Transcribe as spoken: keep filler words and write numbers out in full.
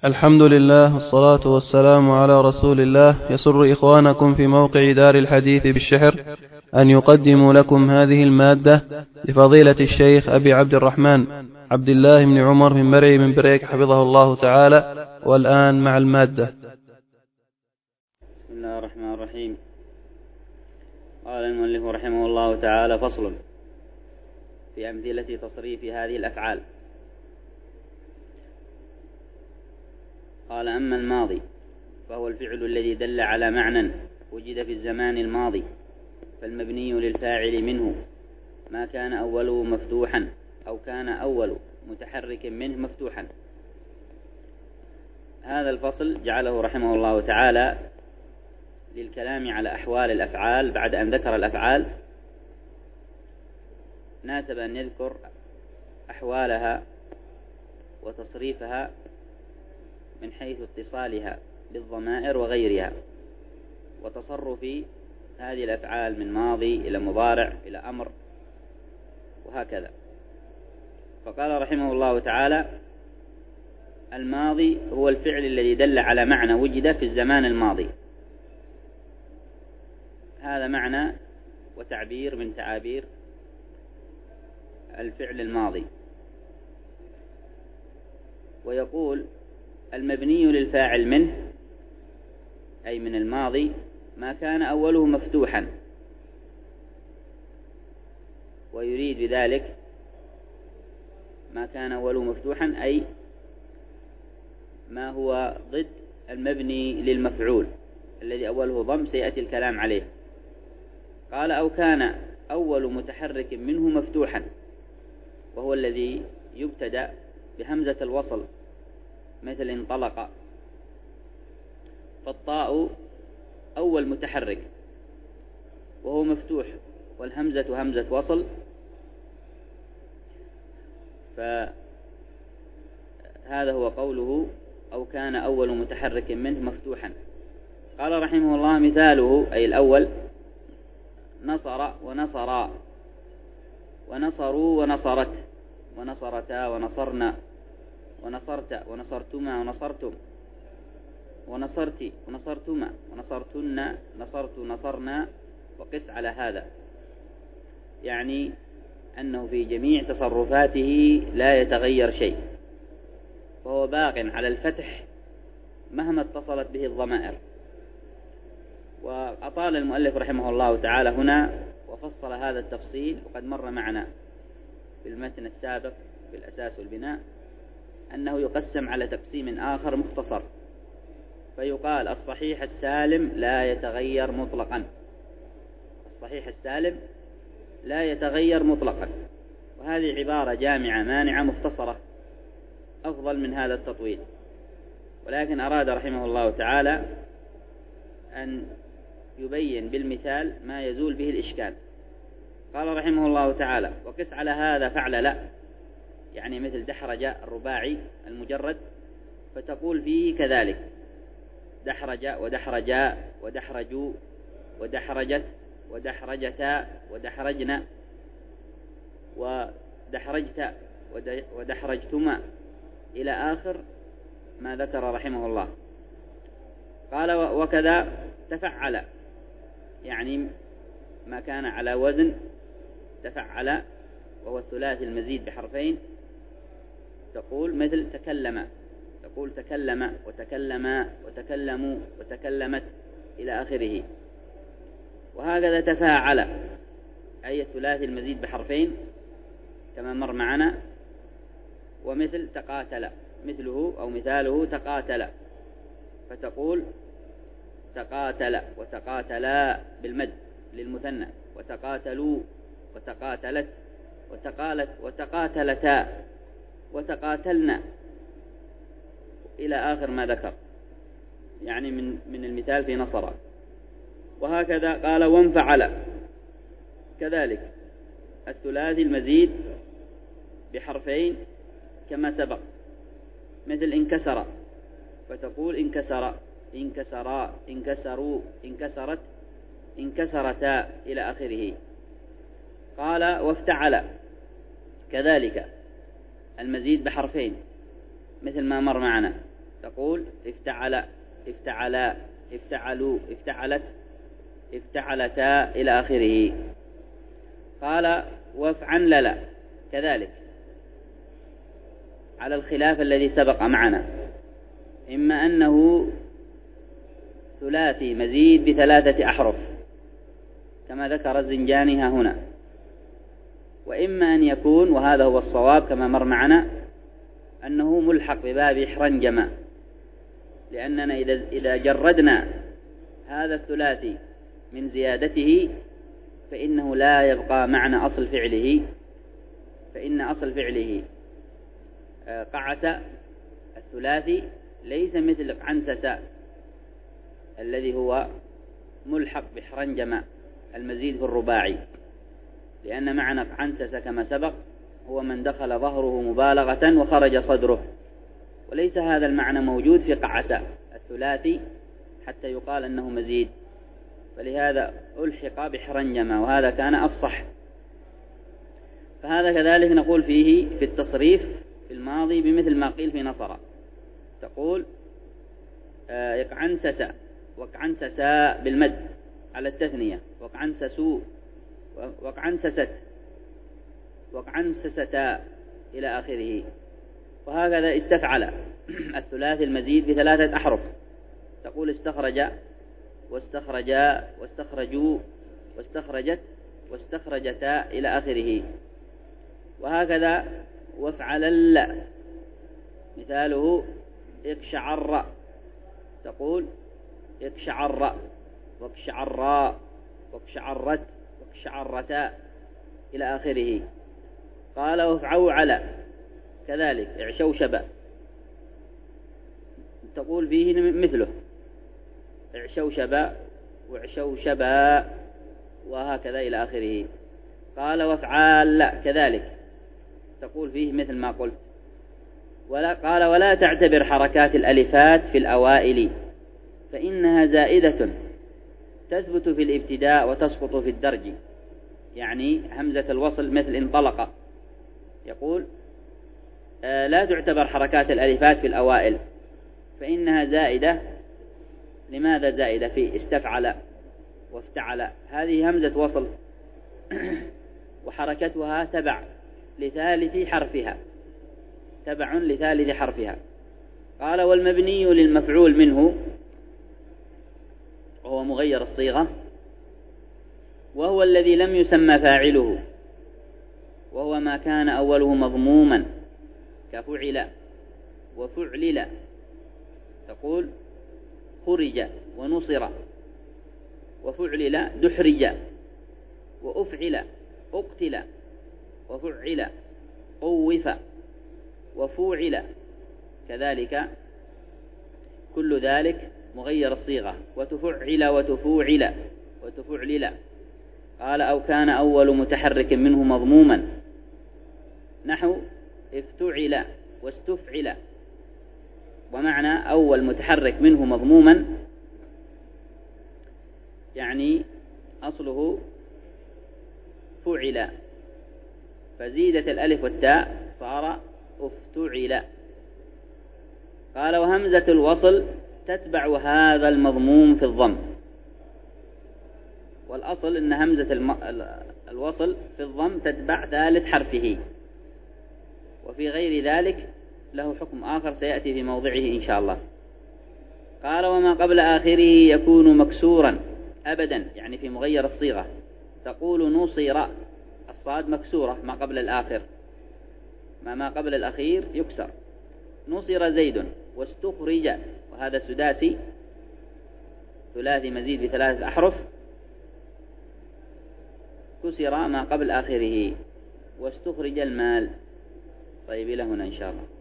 الحمد لله والصلاة والسلام على رسول الله. يسر إخوانكم في موقع دار الحديث بالشحر أن يقدموا لكم هذه المادة لفضيلة الشيخ أبي عبد الرحمن عبد الله بن عمر بن مرعي من بريك حفظه الله تعالى. والآن مع المادة. بسم الله الرحمن الرحيم. قال المؤلف رحمه الله تعالى: فصل في أمثلة تصريف هذه الأفعال. قال: أما الماضي فهو الفعل الذي دل على معنى وجد في الزمان الماضي، فالمبني للفاعل منه ما كان أوله مفتوحا أو كان أول متحرك منه مفتوحا. هذا الفصل جعله رحمه الله تعالى للكلام على أحوال الأفعال. بعد أن ذكر الأفعال ناسب أن يذكر أحوالها وتصريفها من حيث اتصالها بالضمائر وغيرها، وتصرف هذه الأفعال من ماضي إلى مضارع إلى أمر وهكذا. فقال رحمه الله تعالى: الماضي هو الفعل الذي دل على معنى وجد في الزمان الماضي. هذا معنى وتعبير من تعابير الفعل الماضي. ويقول: المبني للفاعل منه، أي من الماضي، ما كان أوله مفتوحا. ويريد بذلك ما كان أوله مفتوحا أي ما هو ضد المبني للمفعول الذي أوله ضم، سيأتي الكلام عليه. قال: أو كان أول متحرك منه مفتوحا، وهو الذي يبتدأ بهمزة الوصل، مثل انطلق، فالطاء أول متحرك وهو مفتوح، والهمزة همزة وصل، فهذا هو قوله: أو كان أول متحرك منه مفتوحا. قال رحمه الله: مثاله أي الأول: نصر ونصرا، ونصروا ونصرت، ونصرتا ونصرنا، ونصرت ونصرتما ونصرتم، ونصرت ونصرتما ونصرتن، نصرت نصرنا. وقس على هذا، يعني أنه في جميع تصرفاته لا يتغير شيء، وهو باق على الفتح مهما اتصلت به الضمائر. وأطال المؤلف رحمه الله تعالى هنا وفصل هذا التفصيل، وقد مر معنا في المتن السابق في الأساس والبناء أنه يقسم على تقسيم آخر مختصر، فيقال: الصحيح السالم لا يتغير مطلقا. الصحيح السالم لا يتغير مطلقا، وهذه عبارة جامعة مانعة مختصرة أفضل من هذا التطويل، ولكن أراد رحمه الله تعالى أن يبين بالمثال ما يزول به الإشكال. قال رحمه الله تعالى: وقس على هذا فعل لا، يعني مثل دحرج الرباعي المجرد، فتقول فيه كذلك: دحرج ودحرجا ودحرجوا ودحرجت ودحرجتا ودحرجنا ودحرجت ودحرجتما إلى آخر ما ذكر رحمه الله. قال: وكذا تفعل، يعني ما كان على وزن تفعل، وهو الثلاثي المزيد بحرفين، تقول مثل تكلم، تقول تكلم وتكلما وتكلموا وتكلمت إلى آخره. وهكذا تفاعل، أي الثلاثي المزيد بحرفين كما مر معنا. ومثل تقاتل، مثله أو مثاله تقاتل، فتقول تقاتل وتقاتلا بالمد للمثنى، وتقاتلوا وتقاتلت وتقالت وتقاتلتا وتقاتلنا إلى آخر ما ذكر، يعني من من المثال في نصر. وهكذا قال: وانفعل، كذلك الثلاثي المزيد بحرفين كما سبق، مثل انكسر، فتقول انكسر، انكسرا، انكسروا، انكسرت، انكسرتا إلى آخره. قال: وافتعل، كذلك المزيد بحرفين مثل ما مر معنا، تقول افتعل، افتعلا، افتعلوا، افتعلت، افتعلتا إلى آخره. قال وافعنلل كذلك على الخلاف الذي سبق معنا، إما أنه ثلاثي مزيد بثلاثة أحرف كما ذكر الزنجاني هنا، وإما أن يكون، وهذا هو الصواب كما مر معنا، أنه ملحق بباب احرنجم، لأننا إذا جردنا هذا الثلاثي من زيادته فإنه لا يبقى معنى أصل فعله، فإن أصل فعله قعس الثلاثي ليس مثل عنسس الذي هو ملحق بحرنجم المزيد في الرباعي، لأن معنى عنسس كما سبق هو من دخل ظهره مبالغة وخرج صدره، وليس هذا المعنى موجود في قعس الثلاثي حتى يقال أنه مزيد، فلهذا ألحق بحرنجم، وهذا كان أفصح. فهذا كذلك نقول فيه في التصريف في الماضي بمثل ما قيل في نصر، تقول يقعنسس وقعنسسا بالمد على التثنية، وقعنسسوا وقعنسست وقعنسستا إلى آخره. وهكذا استفعل الثلاثي المزيد بثلاثة أحرف، تقول استخرج واستخرجا واستخرجوا واستخرجت واستخرجتا إلى آخره. وهكذا وافعلل مثاله اقشعر، تقول اقشعر واقشعرا واقشعرت واقشعرتا إلى آخره. قال وافعوعل كذلك اعشوشب، تقول فيه مثله اعشوشب واعشوشبا وهكذا إلى آخره. قال وافعال كذلك تقول فيه مثل ما قلت. ولا قال ولا تعتبر حركات الألفات في الأوائل فإنها زائدة تثبت في الابتداء وتسقط في الدرج، يعني همزة الوصل مثل انطلق، يقول آه لا تعتبر حركات الألفات في الأوائل فإنها زائدة. لماذا زائدة؟ في استفعل وافتعل، هذه همزة وصل وحركتها تبع لثالث حرفها، تبع لثالث حرفها. قال والمبني للمفعول منه وهو مغير الصيغة، وهو الذي لم يسمى فاعله، وهو ما كان أوله مضموما كفعل وفعلل، تقول خرج ونصر، وفعلل دحرج، وأفعل أقتل، وفعل قوف، وفوعل كذلك، كل ذلك مغير الصيغة. وتفعل وتفوعل وتفعلل. قال أو كان أول متحرك منه مضموما نحو افتعل واستفعل، ومعنى أول متحرك منه مضموما يعني أصله فعل، فزيدت الألف والتاء صار افتعل. قال وهمزة الوصل تتبع هذا المضموم في الضم، والأصل أن همزة الم... الوصل في الضم تتبع ثالث حرفه، وفي غير ذلك له حكم آخر سيأتي في موضعه إن شاء الله. قال وما قبل آخره يكون مكسورا أبدا، يعني في مغير الصيغة، تقول نصير، الصاد مكسورة ما قبل الآخر، ما ما قبل الأخير يكسر. نصر زيد واستخرج، وهذا سداسي ثلاثي مزيد بثلاثة أحرف، كسر ما قبل آخره. واستخرج المال. طيب إلى هنا إن شاء الله.